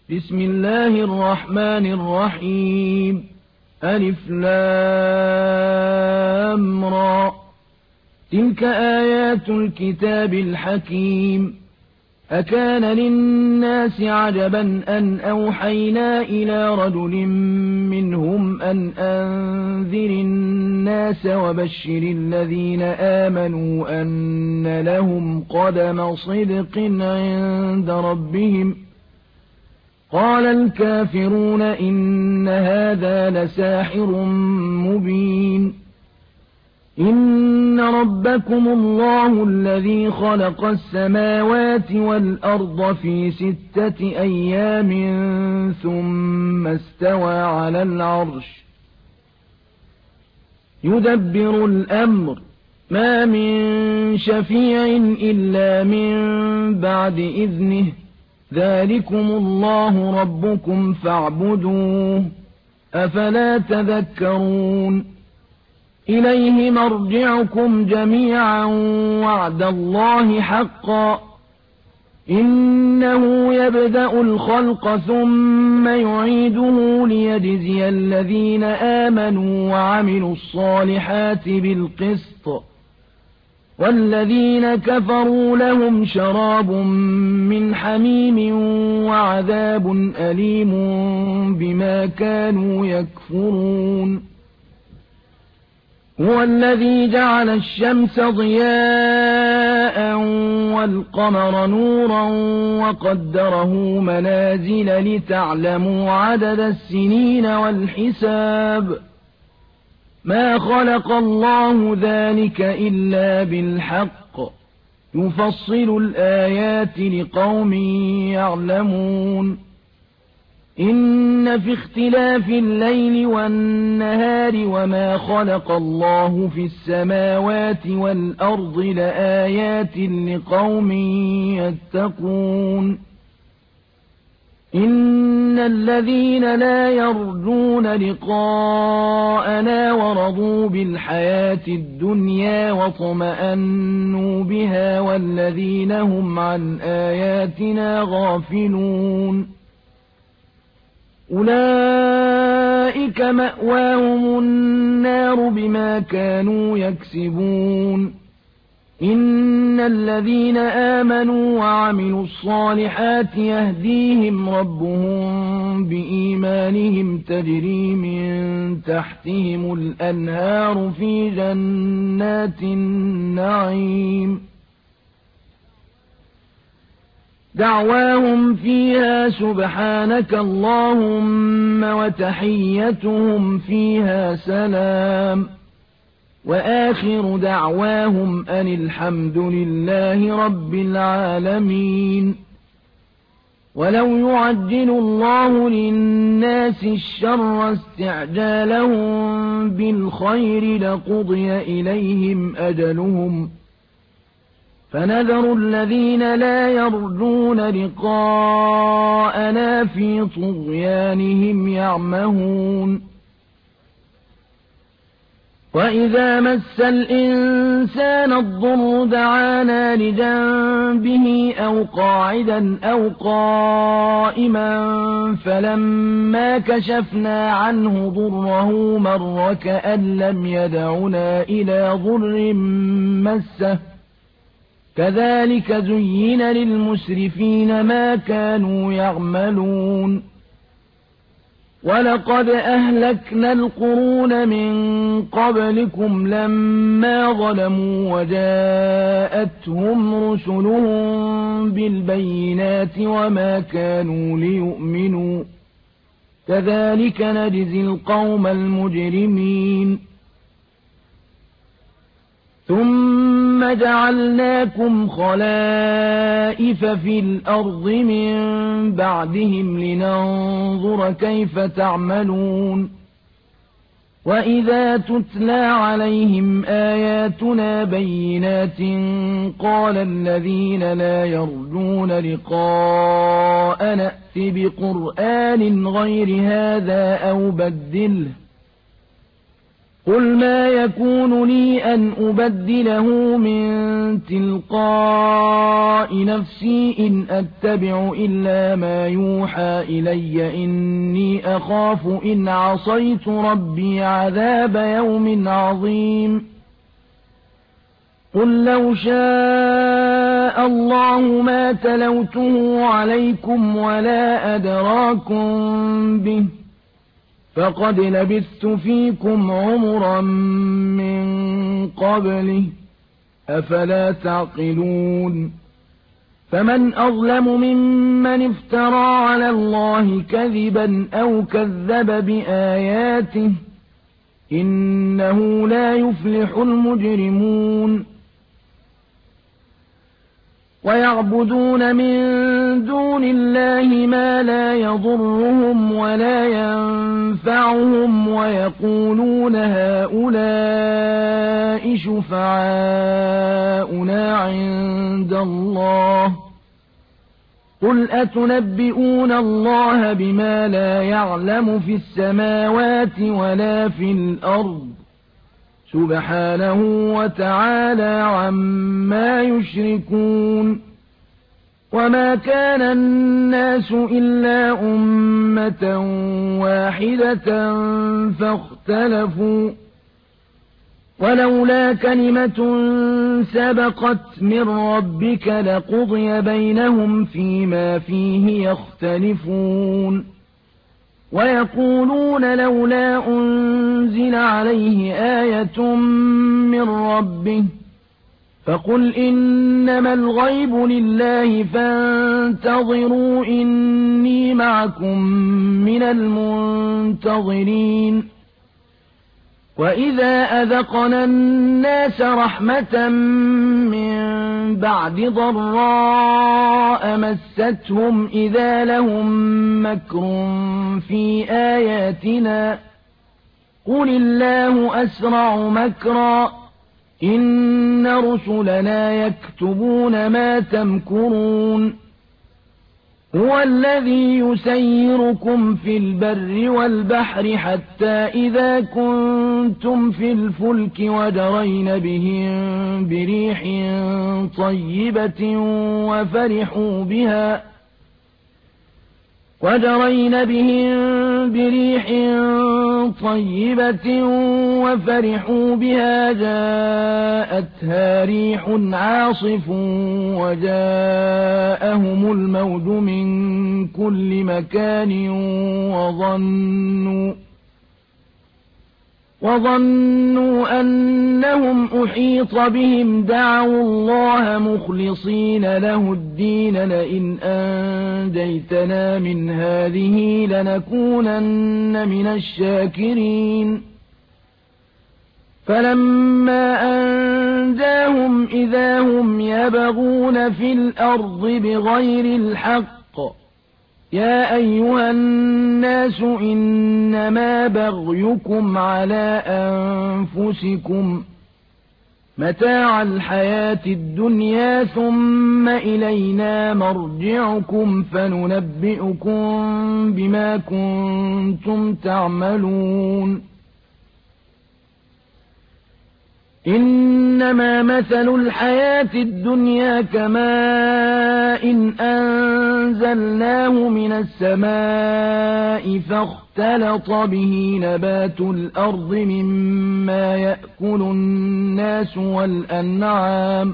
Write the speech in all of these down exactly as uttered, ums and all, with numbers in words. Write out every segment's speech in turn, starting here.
بسم الله الرحمن الرحيم ألف لام را تلك آيات الكتاب الحكيم أكان للناس عجبا أن أوحينا إلى رجل منهم أن أنذر الناس وبشر الذين آمنوا أن لهم قدم صدق عند ربهم قال الكافرون إن هذا لساحر مبين إن ربكم الله الذي خلق السماوات والأرض في ستة أيام ثم استوى على العرش يدبر الأمر ما من شفيع إلا من بعد إذنه ذلكم الله ربكم فاعبدوه أفلا تذكرون إليه مرجعكم جميعا وعد الله حقا إنه يبدأ الخلق ثم يعيده ليجزي الذين آمنوا وعملوا الصالحات بالقسط والذين كفروا لهم شراب من حميم وعذاب أليم بما كانوا يكفرون هو الذي جعل الشمس ضياء والقمر نورا وقدره منازل لتعلموا عدد السنين والحساب ما خلق الله ذلك إلا بالحق يفصل الآيات لقوم يعلمون إن في اختلاف الليل والنهار وما خلق الله في السماوات والأرض لآيات لقوم يتقون إن الذين لا يرجون لقاءنا ورضوا بالحياة الدنيا واطمأنوا بها والذين هم عن آياتنا غافلون أولئك مأواهم النار بما كانوا يكسبون إن الذين آمنوا وعملوا الصالحات يهديهم ربهم بإيمانهم تجري من تحتهم الأنهار في جنات النعيم دعواهم فيها سبحانك اللهم وتحيتهم فيها سلام وآخر دعواهم أن الحمد لله رب العالمين ولو يعجل الله للناس الشر استعجالهم بالخير لقضي إليهم أجلهم فنذر الذين لا يرجون لقاءنا في طغيانهم يعمهون وإذا مس الإنسان الضر دعانا لجنبه أو قاعدا أو قائما فلما كشفنا عنه ضره مر كأن لم يدعنا إلى ضر مسه كذلك زين للمسرفين ما كانوا يعملون ولقد أهلكنا القرون من قبلكم لما ظلموا وجاءتهم رسلهم بالبينات وما كانوا ليؤمنوا كذلك نجزي القوم المجرمين ثم جعلناكم خلائف في الأرض من بعدهم لننظر كيف تعملون وإذا تتلى عليهم آياتنا بينات قال الذين لا يرجون لقاء نأت بقرآن غير هذا أو بدله قُلْ مَا يَكُونُ لِي أَنْ أُبَدِّلَهُ مِنْ تِلْقَاءِ نَفْسِي إِنْ أَتَّبِعُ إِلَّا مَا يُوحَى إِلَيَّ إِنِّي أَخَافُ إِنْ عَصَيْتُ رَبِّي عَذَابَ يَوْمٍ عَظِيمٍ قُل لَّوْ شَاءَ اللَّهُ مَا تَلَوْتُهُ عَلَيْكُمْ وَلَا أَدْرَاكُم بِهِ فَقَدْ لَبِثْتُ فِيكُمْ عُمُرًا مِّن قَبْلِهِ أَفَلَا تَعْقِلُونَ فَمَنْ أَظْلَمُ مِمَّنِ افْتَرَىٰ عَلَى اللَّهِ كَذِبًا أَوْ كَذَّبَ بِآيَاتِهِ إِنَّهُ لا يُفْلِحُ الْمُجْرِمُونَ وَيَعْبُدُونَ مِن دُونِ اللَّهِ مَا لَا يَضُرُّهُمْ وَلَا يَنفَعُهُمْ وَيَقُولُونَ هَؤُلَاءِ شُفَعَاؤُنَا عِندَ اللَّهِ قُلْ أَتُنَبِّئُونَ اللَّهَ بِمَا لَا يَعْلَمُ فِي السَّمَاوَاتِ وَلَا فِي الْأَرْضِ سُبْحَانَهُ وَتَعَالَى عَمَّا يُشْرِكُونَ وَمَا كَانَ النَّاسُ إِلَّا أُمَّةً وَاحِدَةً فَاخْتَلَفُوا وَلَوْلَا كَلِمَةٌ سَبَقَتْ مِن رَّبِّكَ لَقُضِيَ بَيْنَهُمْ فِيمَا فِيهِ يَخْتَلِفُونَ وَيَقُولُونَ لَوْلَا أُنزِلَ عَلَيْهِ آيَةٌ مِّن رَّبِّهِ فَقُلْ إِنَّمَا الْغَيْبُ لِلَّهِ فَانتَظِرُوا إِنِّي مَعَكُم مِّنَ الْمُنتَظِرِينَ وَإِذَا أَذَقْنَا النَّاسَ رَحْمَةً مِّن بَعْدِ ضَرَّاءَ مَسَّتْهُمْ إِذَا لَهُم مَّكْرٌ فِي آيَاتِنَا قُلِ اللَّهُ أَسْرَعُ مَكْرًا إِنَّ رُسُلَنَا يَكْتُبُونَ مَا تَمْكُرُونَ هُوَ الَّذِي يُسَيِّرُكُمْ فِي الْبَرِّ وَالْبَحْرِ حَتَّى إِذَا كُنتُمْ فِي الْفُلْكِ وَجَرَيْنَ بِهِم بِرِيحٍ طَيِّبَةٍ وَفَرِحُوا بِهَا وَجَرَيْنَ بِهِم بِرِيحٍ طَيِّبَةٍ وَفَرِحُوا بِهَا جَاءَتْهَا رِيحٌ عَاصِفٌ وَجَاءَهُمُ الْمَوْجُ مِن كُلِّ مَكَانٍ وَظَنُّوا وَظَنُّوا أَنَّهُمْ أُحِيطَ بِهِمْ دَعَوُا اللَّهَ مُخْلِصِينَ لَهُ الدِّينَ لَئِنْ أَنجَيْتَنَا مِنْ هَٰذِهِ لَنَكُونَنَّ مِنَ الشَّاكِرِينَ فَلَمَّا أَنجَاهُمْ إِذَا هُمْ يَبْغُونَ فِي الْأَرْضِ بِغَيْرِ الْحَقِّ يَا أَيُّهَا النَّاسُ إِنَّمَا بَغْيُكُمْ عَلَىٰ أَنفُسِكُمْ مَتَاعَ الْحَيَاةِ الدُّنْيَا ثُمَّ إِلَيْنَا مَرْجِعُكُمْ فَنُنَبِّئُكُم بِمَا كُنتُمْ تَعْمَلُونَ إِنَّمَا مَثَلُ الْحَيَاةِ الدُّنْيَا كَمَاءٍ أَنزَلْنَاهُ مِنَ السَّمَاءِ فَاخْتَلَطَ بِهِ نَبَاتُ الْأَرْضِ مِمَّا يَأْكُلُ النَّاسُ وَالْأَنْعَامُ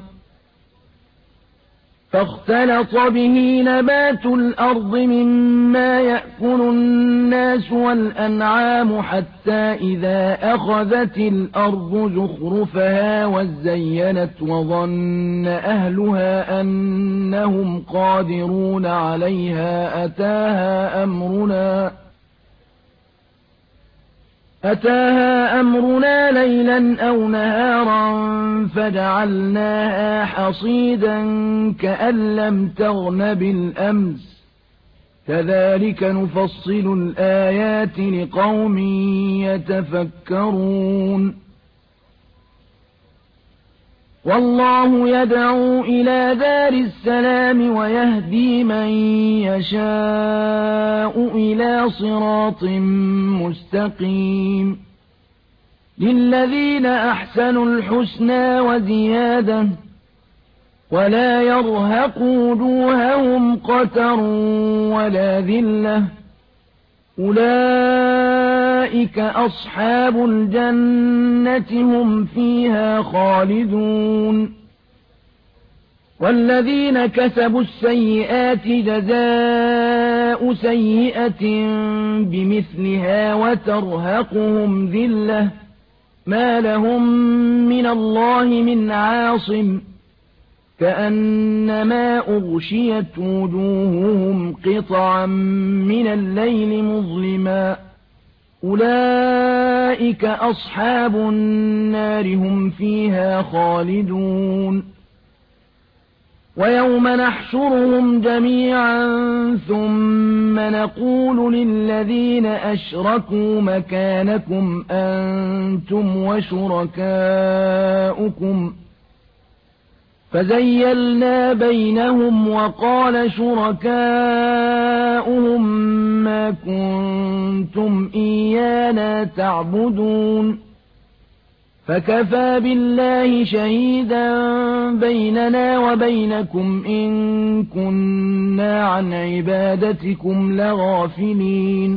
فاختلط به نبات الأرض مما يأكل الناس والأنعام حتى إذا أخذت الأرض زخرفها وزينت وظن أهلها أنهم قادرون عليها أتاها أمرنا أتاها أمرنا ليلا أو نهارا فجعلناها حصيدا كأن لم تغن بالأمس كذلك نفصل الآيات لقوم يتفكرون والله يدعو إلى دار السلام ويهدي من يشاء إلى صراط مستقيم للذين أحسنوا الحسنى وزيادة ولا يرهق وجوههم قتر ولا ذلة أولئك أصحاب الجنة هم فيها خالدون والذين كسبوا السيئات جزاء سيئة بمثلها وترهقهم ذلة ما لهم من الله من عاصم كأنما أغشيت وجوههم قطعا من الليل مظلما أولئك أصحاب النار هم فيها خالدون ويوم نحشرهم جميعا ثم نقول للذين أشركوا مكانكم أنتم وشركاؤكم فزيلنا بينهم وقال شركاؤهم ما كنتم إيانا تعبدون فكفى بالله شهيدا بيننا وبينكم إن كنا عن عبادتكم لغافلين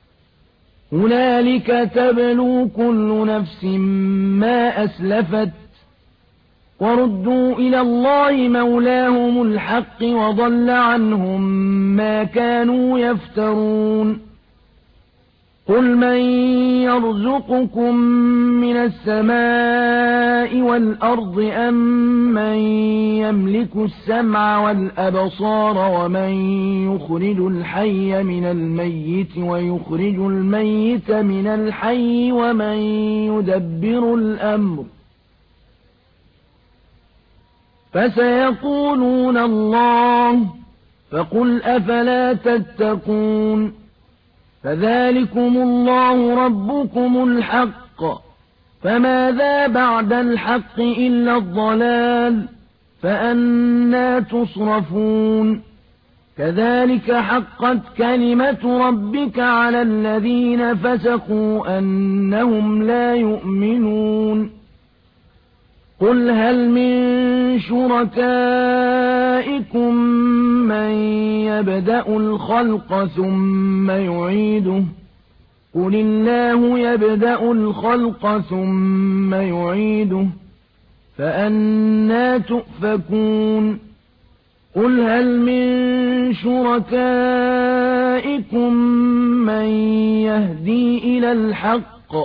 هنالك تبلو كل نفس ما أسلفت وردوا إلى الله مولاهم الحق وضل عنهم ما كانوا يفترون قل من يرزقكم من السماء والأرض أم من يملك السمع والأبصار ومن يخرج الحي من الميت ويخرج الميت من الحي ومن يدبر الأمر فسيقولون الله فقل أفلا تتقون فذلكم الله ربكم الحق فماذا بعد الحق إلا الضلال فأنى تصرفون كذلك حقت كلمة ربك على الذين فسقوا أنهم لا يؤمنون قل هل من شركائكم من يبدأ الخلق ثم يعيده قل الله يبدأ الخلق ثم يعيده فأنى تؤفكون قل هل من شركائكم من يهدي إلى الحق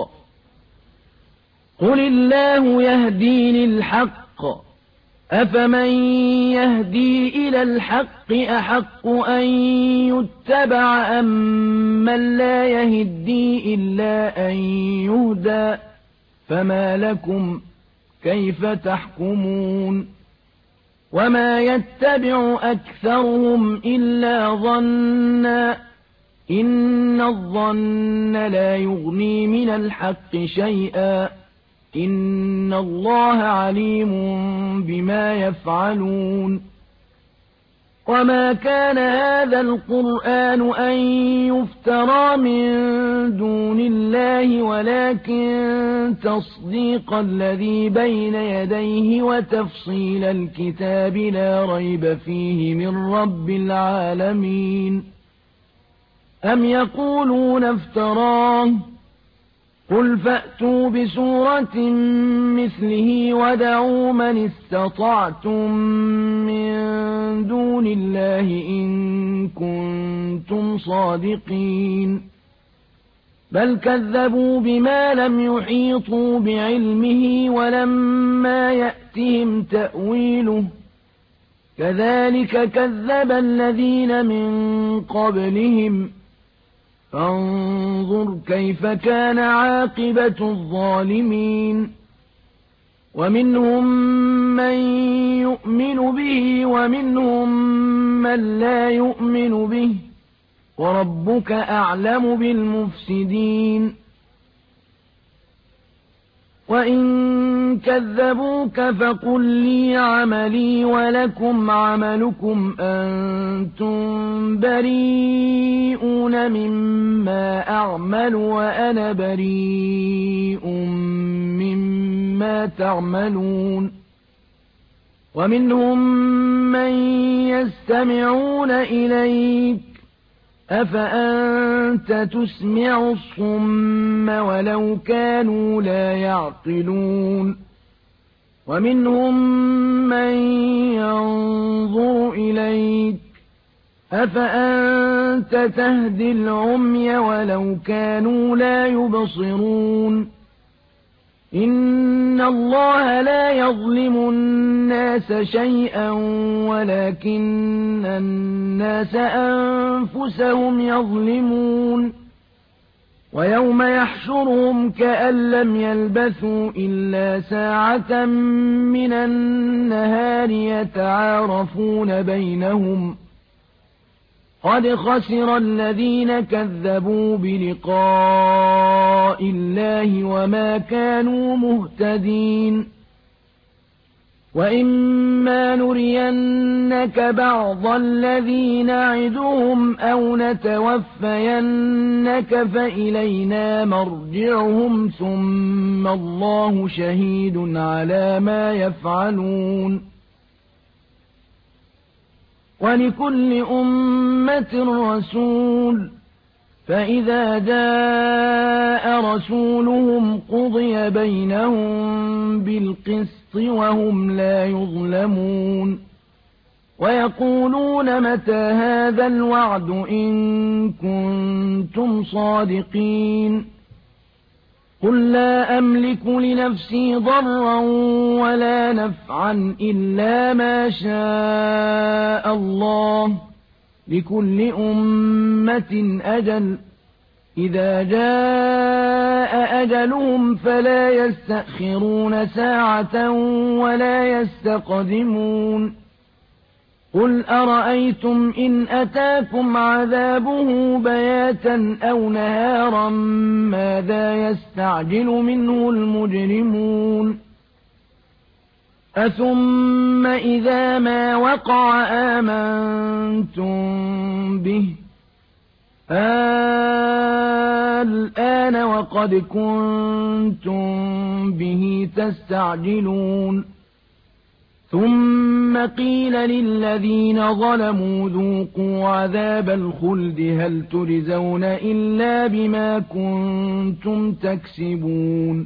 قل الله يهدي للحق أفمن يهدي إلى الحق أحق أن يتبع أم من لا يهدي إلا أن يهدى فما لكم كيف تحكمون وما يتبع أكثرهم إلا ظنا إن الظن لا يغني من الحق شيئا إن الله عليم بما يفعلون وما كان هذا القرآن أن يفترى من دون الله ولكن تصديق الذي بين يديه وتفصيل الكتاب لا ريب فيه من رب العالمين أم يقولون افتراه قل فأتوا بسورة مثله ودعوا من استطعتم من دون الله إن كنتم صادقين بل كذبوا بما لم يحيطوا بعلمه ولما يأتهم تأويله كذلك كذب الذين من قبلهم فانظر كيف كان عاقبة الظالمين ومنهم من يؤمن به ومنهم من لا يؤمن به وربك أعلم بالمفسدين وإن كذبوك فقل لي عملي ولكم عملكم أنتم بريئون مما أعمل وأنا بريء مما تعملون ومنهم من يستمعون إليك أفأنت تسمع الصم ولو كانوا لا يعقلون ومنهم من ينظر إليك أفأنت تهدي العمي ولو كانوا لا يبصرون إن الله لا يظلم الناس شيئا ولكن الناس أنفسهم يظلمون ويوم يحشرهم كأن لم يلبثوا إلا ساعة من النهار يتعارفون بينهم قد خسر الذين كذبوا بلقاء الله وما كانوا مهتدين وإما نرينك بعض الذي نعدهم أو نتوفينك فإلينا مرجعهم ثم الله شهيد على ما يفعلون ولكل أمة رسول فإذا جاء رسولهم قضي بينهم بالقسط وهم لا يظلمون ويقولون متى هذا الوعد إن كنتم صادقين قل لا أملك لنفسي ضرا ولا نفعا إلا ما شاء الله لكل أمة أجل إذا جاء أجلهم فلا يستأخرون ساعة ولا يستقدمون قل أرأيتم إن أتاكم عذابه بياتا أو نهارا ماذا يستعجل منه المجرمون أثم إذا ما وقع آمنتم به الآن وقد كنتم به تستعجلون ثم قيل للذين ظلموا ذوقوا عذاب الخلد هل تجزون إلا بما كنتم تكسبون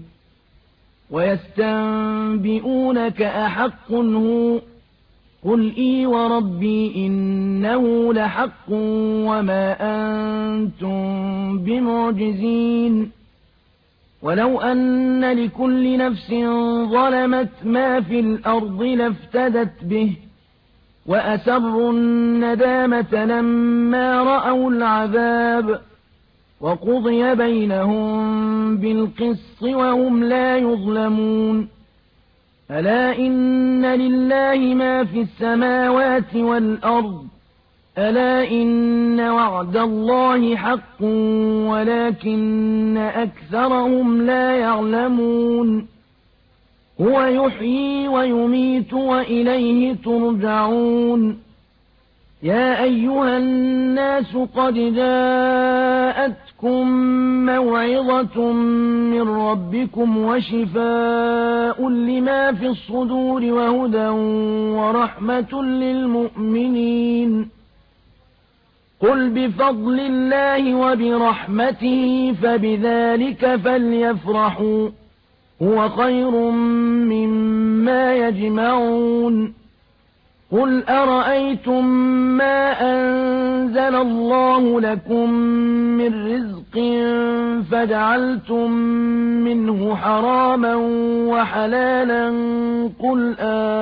ويستنبئونك أحق هو قل إي وربي إنه لحق وما أنتم بمعجزين ولو أن لكل نفس ظلمت ما في الأرض لافتدت به وأسروا الندامة لما رأوا العذاب وقضي بينهم بالقسط وهم لا يظلمون ألا إن لله ما في السماوات والأرض ألا إن وعد الله حق ولكن أكثرهم لا يعلمون هو يحيي ويميت وإليه ترجعون يا أيها الناس قد جاءتكم موعظة من ربكم وشفاء لما في الصدور وهدى ورحمة للمؤمنين قل بفضل الله وبرحمته فبذلك فليفرحوا هو خير مما يجمعون قل أرأيتم ما أنزل الله لكم من رزق فجعلتم منه حراما وحلالا قل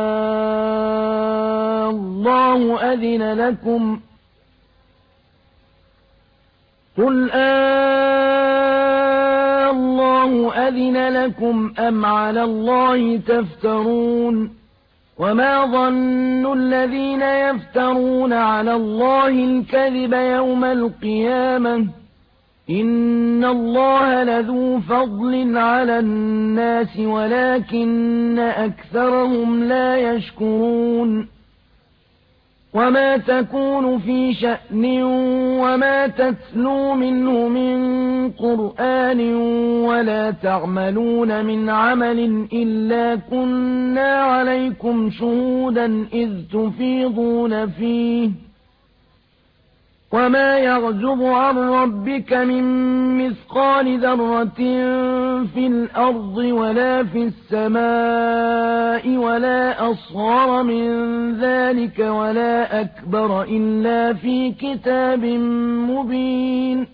آه الله أذن لكم قل آه الله أذن لكم أم على الله تفترون وما ظن الذين يفترون على الله الكذب يوم القيامة إن الله لذو فضل على الناس ولكن أكثرهم لا يشكرون وما تكون في شأن وما تتلو منه من قرآن ولا تعملون من عمل إلا كنا عليكم شهودا إذ تفيضون فيه وما يعزب عن ربك من مثقال ذرة في الأرض ولا في السماء ولا أصغر من ذلك ولا أكبر إلا في كتاب مبين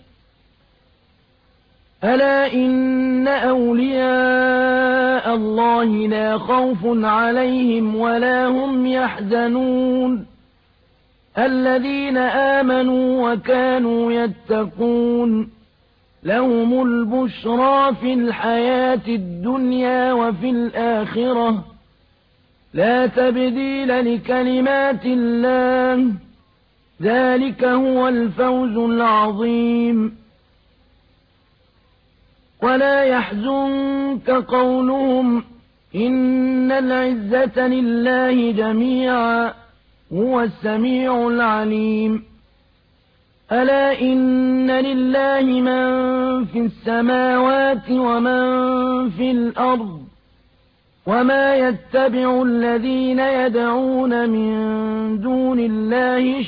ألا إن أولياء الله لا خوف عليهم ولا هم يحزنون الذين آمنوا وكانوا يتقون لهم البشرى في الحياة الدنيا وفي الآخرة لا تبديل لكلمات الله ذلك هو الفوز العظيم ولا يحزنك قولهم إن العزة لله جميعا هو السميع العليم ألا إن لله من في السماوات ومن في الأرض وما يتبع الذين يدعون من دون الله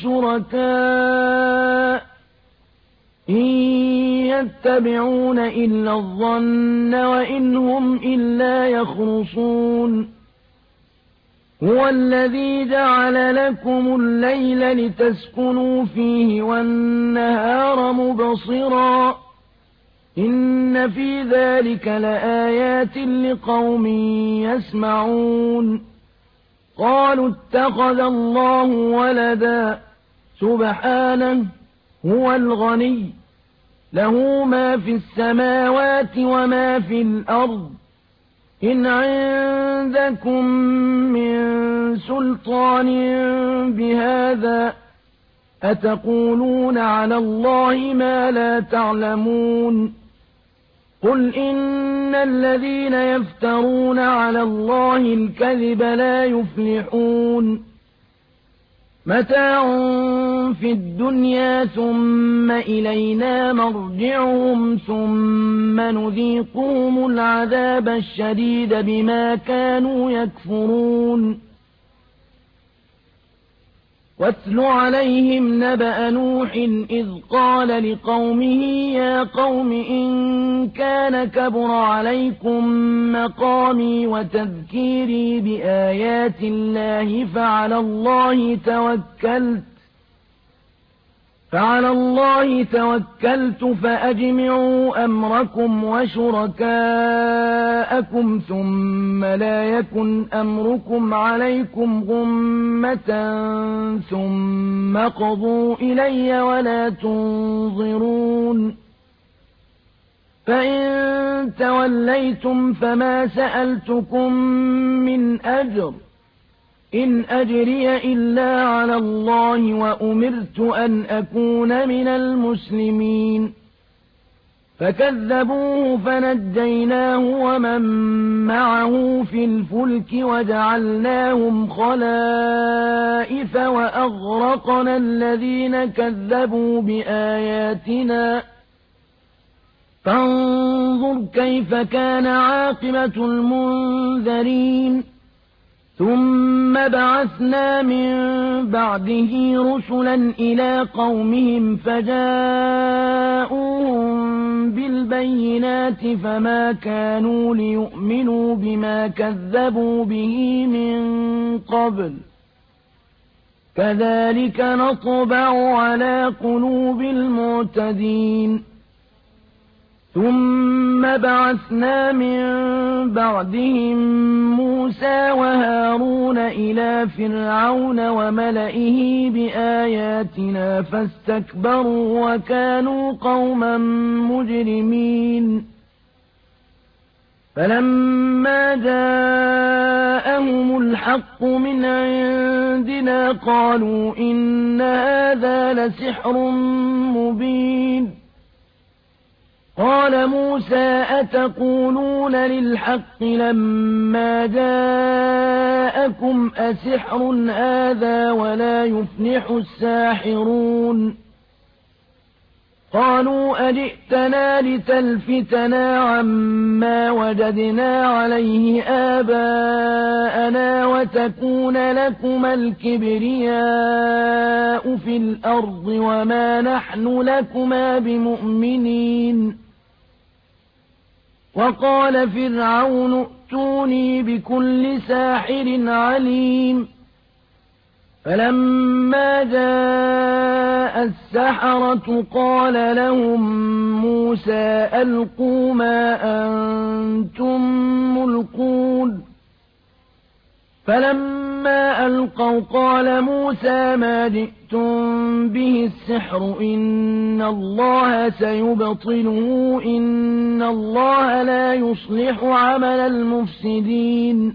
شركاء إن يتبعون إلا الظن وإن هم إلا يخرصون هو الذي جعل لكم الليل لتسكنوا فيه والنهار مبصرا إن في ذلك لآيات لقوم يسمعون قالوا اتخذ الله ولدا سبحانه هو الغني له ما في السماوات وما في الأرض إن عندكم من سلطان بهذا أتقولون على الله ما لا تعلمون قل إن الذين يفترون على الله الكذب لا يفلحون متاع في الدنيا ثم إلينا مرجعهم ثم نذيقهم العذاب الشديد بما كانوا يكفرون واتل عليهم نبأ نوح إذ قال لقومه يا قوم إن كان كبر عليكم مقامي وتذكيري بآيات الله فعلى الله توكلت فعلى الله توكلت فأجمعوا أمركم وشركاءكم ثم لا يكن أمركم عليكم غمة ثم قضوا إلي ولا تنظرون فإن توليتم فما سألتكم من أجر إن أجري إلا على الله وأمرت أن أكون من المسلمين فكذبوه فنجيناه ومن معه في الفلك وجعلناهم خلائف وأغرقنا الذين كذبوا بآياتنا فانظر كيف كان عاقبة المنذرين ثم بعثنا من بعده رسلا إلى قومهم فجاءوهم بالبينات فما كانوا ليؤمنوا بما كذبوا به من قبل كذلك نطبع على قلوب المعتدين ثم بعثنا من بعدهم موسى وهارون إلى فرعون وملئه بآياتنا فاستكبروا وكانوا قوما مجرمين فلما جاءهم الحق من عندنا قالوا إن هذا لسحر مبين قال موسى أتقولون للحق لما جاءكم أسحر هذا ولا يفلح الساحرون قالوا أجئتنا لتلفتنا عما وجدنا عليه آباءنا وتكون لكما الكبرياء في الأرض وما نحن لكما بمؤمنين وقال فرعون ائتوني بكل ساحر عليم فلما جاء السحرة قال لهم موسى ألقوا ما أنتم ملقون فلما ألقوا قال موسى ما جئتم به السحر إن الله سيبطله إن الله لا يصلح عمل المفسدين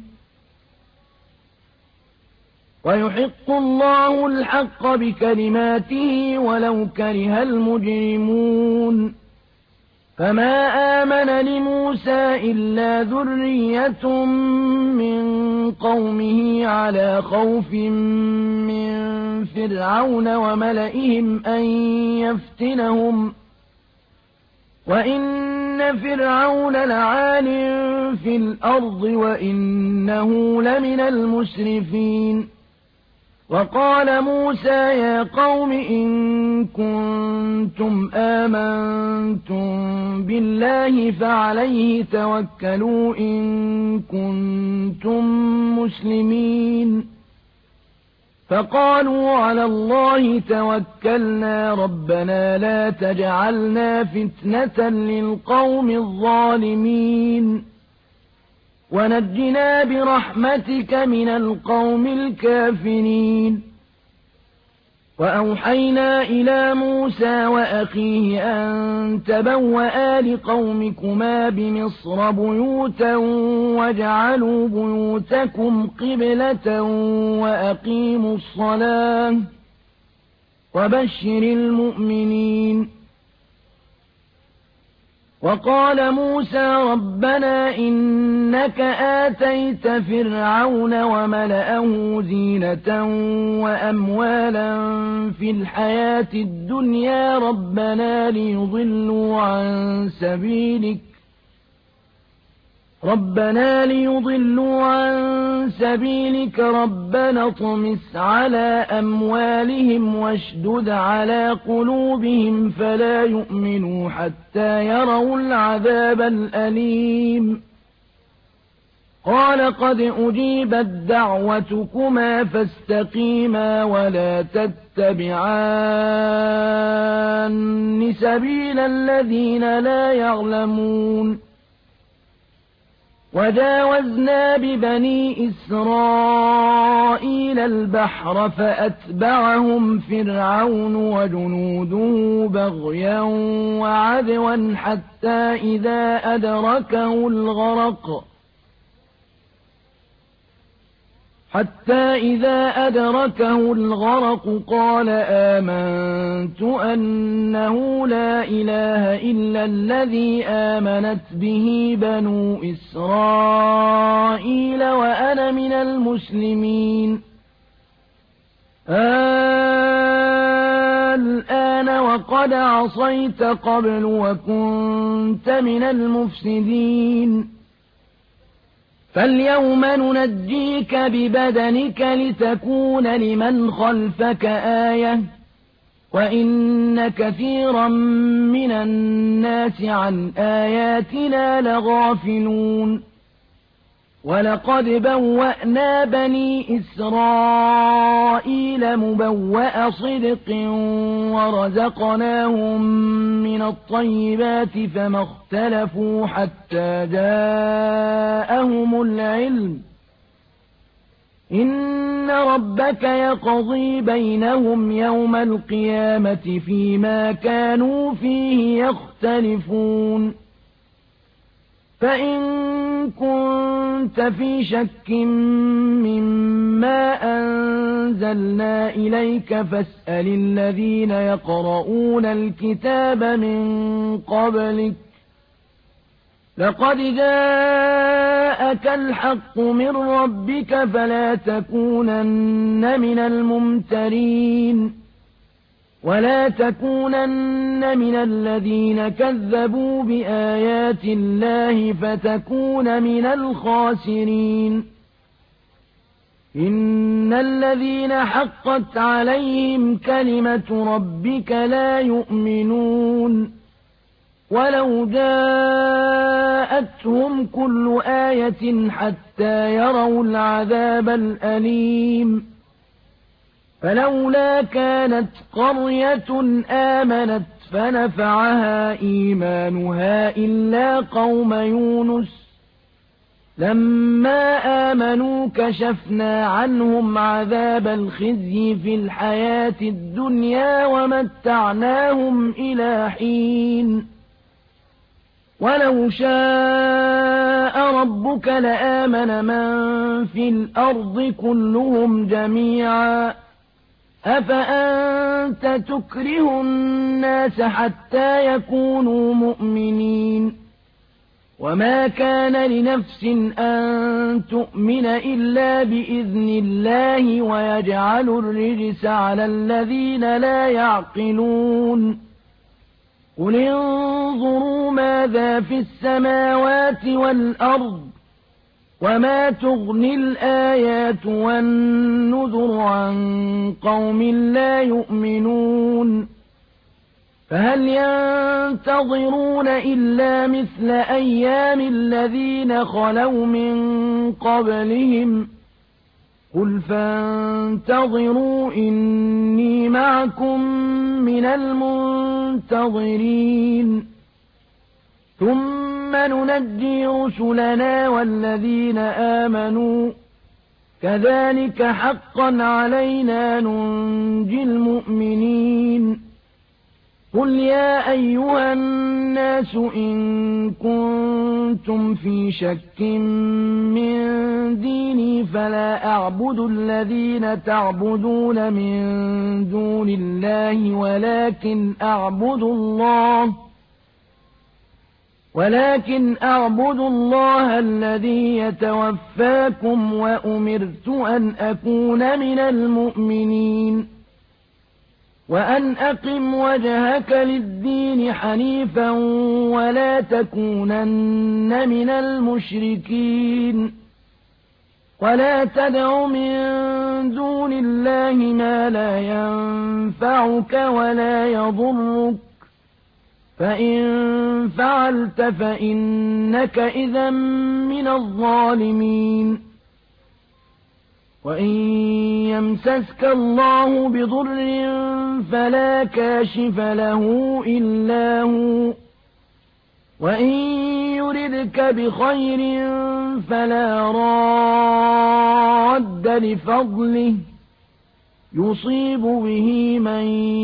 ويحق الله الحق بكلماته ولو كره المجرمون فما آمن لموسى إلا ذرية من قومه على خوف من فرعون وملئهم أن يفتنهم وإن فرعون لعال في الأرض وإنه لمن المسرفين وقال موسى يا قوم إن كنتم آمنتم بالله فعليه توكلوا إن كنتم مسلمين فقالوا على الله توكلنا ربنا لا تجعلنا فتنة للقوم الظالمين ونجنا برحمتك من القوم الكافرين وأوحينا إلى موسى وأخيه أن تبوأ لقومكما بمصر بيوتا واجعلوا بيوتكم قبلة وأقيموا الصلاة وبشر المؤمنين وقال موسى ربنا إنك آتيت فرعون وملأه زينة وأموالا في الحياة الدنيا ربنا ليضلوا عن سبيلك ربنا ليضلوا عن سبيلك ربنا اطمس على أموالهم واشدد على قلوبهم فلا يؤمنوا حتى يروا العذاب الأليم قال قد أجيبت دعوتكما فاستقيما ولا تتبعان سبيل الذين لا يعلمون وجاوزنا ببني إسرائيل البحر فأتبعهم فرعون وجنوده بغيا وعدوا حتى إذا أدركه الغرق حتى إذا أدركه الغرق قال آمنت أنه لا إله إلا الذي آمنت به بنو إسرائيل وأنا من المسلمين الآن وقد عصيت قبل وكنت من المفسدين فاليوم ننجيك ببدنك لتكون لمن خلفك آية وإن كثيرا من الناس عن آياتنا لغافلون ولقد بوأنا بني إسرائيل مبوأ صدق ورزقناهم من الطيبات فما اختلفوا حتى جاءهم العلم إن ربك يقضي بينهم يوم القيامة فيما كانوا فيه يختلفون فإن كنت في شك مما أنزلنا إليك فاسأل الذين يقرؤون الكتاب من قبلك لقد جاءك الحق من ربك فلا تكونن من الممترين ولا تكونن من الذين كذبوا بآيات الله فتكون من الخاسرين إن الذين حقت عليهم كلمة ربك لا يؤمنون ولو جاءتهم كل آية حتى يروا العذاب الأليم فلولا كانت قرية آمنت فنفعها إيمانها إلا قوم يونس لما آمنوا كشفنا عنهم عذاب الخزي في الحياة الدنيا ومتعناهم إلى حين ولو شاء ربك لآمن من في الأرض كلهم جميعا أفأنت تكره الناس حتى يكونوا مؤمنين وما كان لنفس أن تؤمن إلا بإذن الله ويجعل الرجس على الذين لا يعقلون قل انظروا ماذا في السماوات والأرض وما تغني الآيات والنذر عن قوم لا يؤمنون فهل ينتظرون إلا مثل أيام الذين خلوا من قبلهم قل فانتظروا إني معكم من المنتظرين ثم ننجي رسلنا والذين آمنوا كذلك حقا علينا ننجي المؤمنين قل يا أيها الناس إن كنتم في شك من ديني فلا أعبد الذين تعبدون من دون الله ولكن أعبد الله ولكن أعبد الله الذي يتوفاكم وأمرت أن أكون من المؤمنين وأن أقم وجهك للدين حنيفا ولا تكونن من المشركين ولا تدع من دون الله ما لا ينفعك ولا يضرك فإن فعلت فإنك إذا من الظالمين وإن يمسسك الله بضر فلا كاشف له إلا هو وإن يردك بخير فلا راد لفضله يصيب به من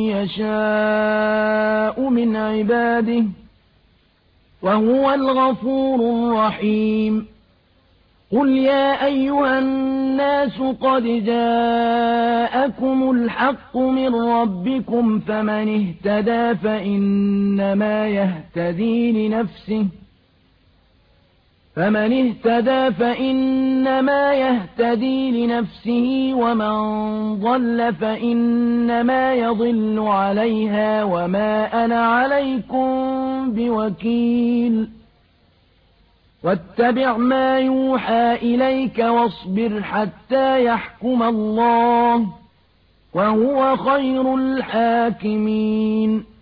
يشاء من عباده وهو الغفور الرحيم قل يا أيها الناس قد جاءكم الحق من ربكم فمن اهتدى فإنما يهتدي لنفسه فمن اهتدى فإنما يهتدي لنفسه ومن ضل فإنما يضل عليها وما أنا عليكم بوكيل واتبع ما يوحى إليك واصبر حتى يحكم الله وهو خير الحاكمين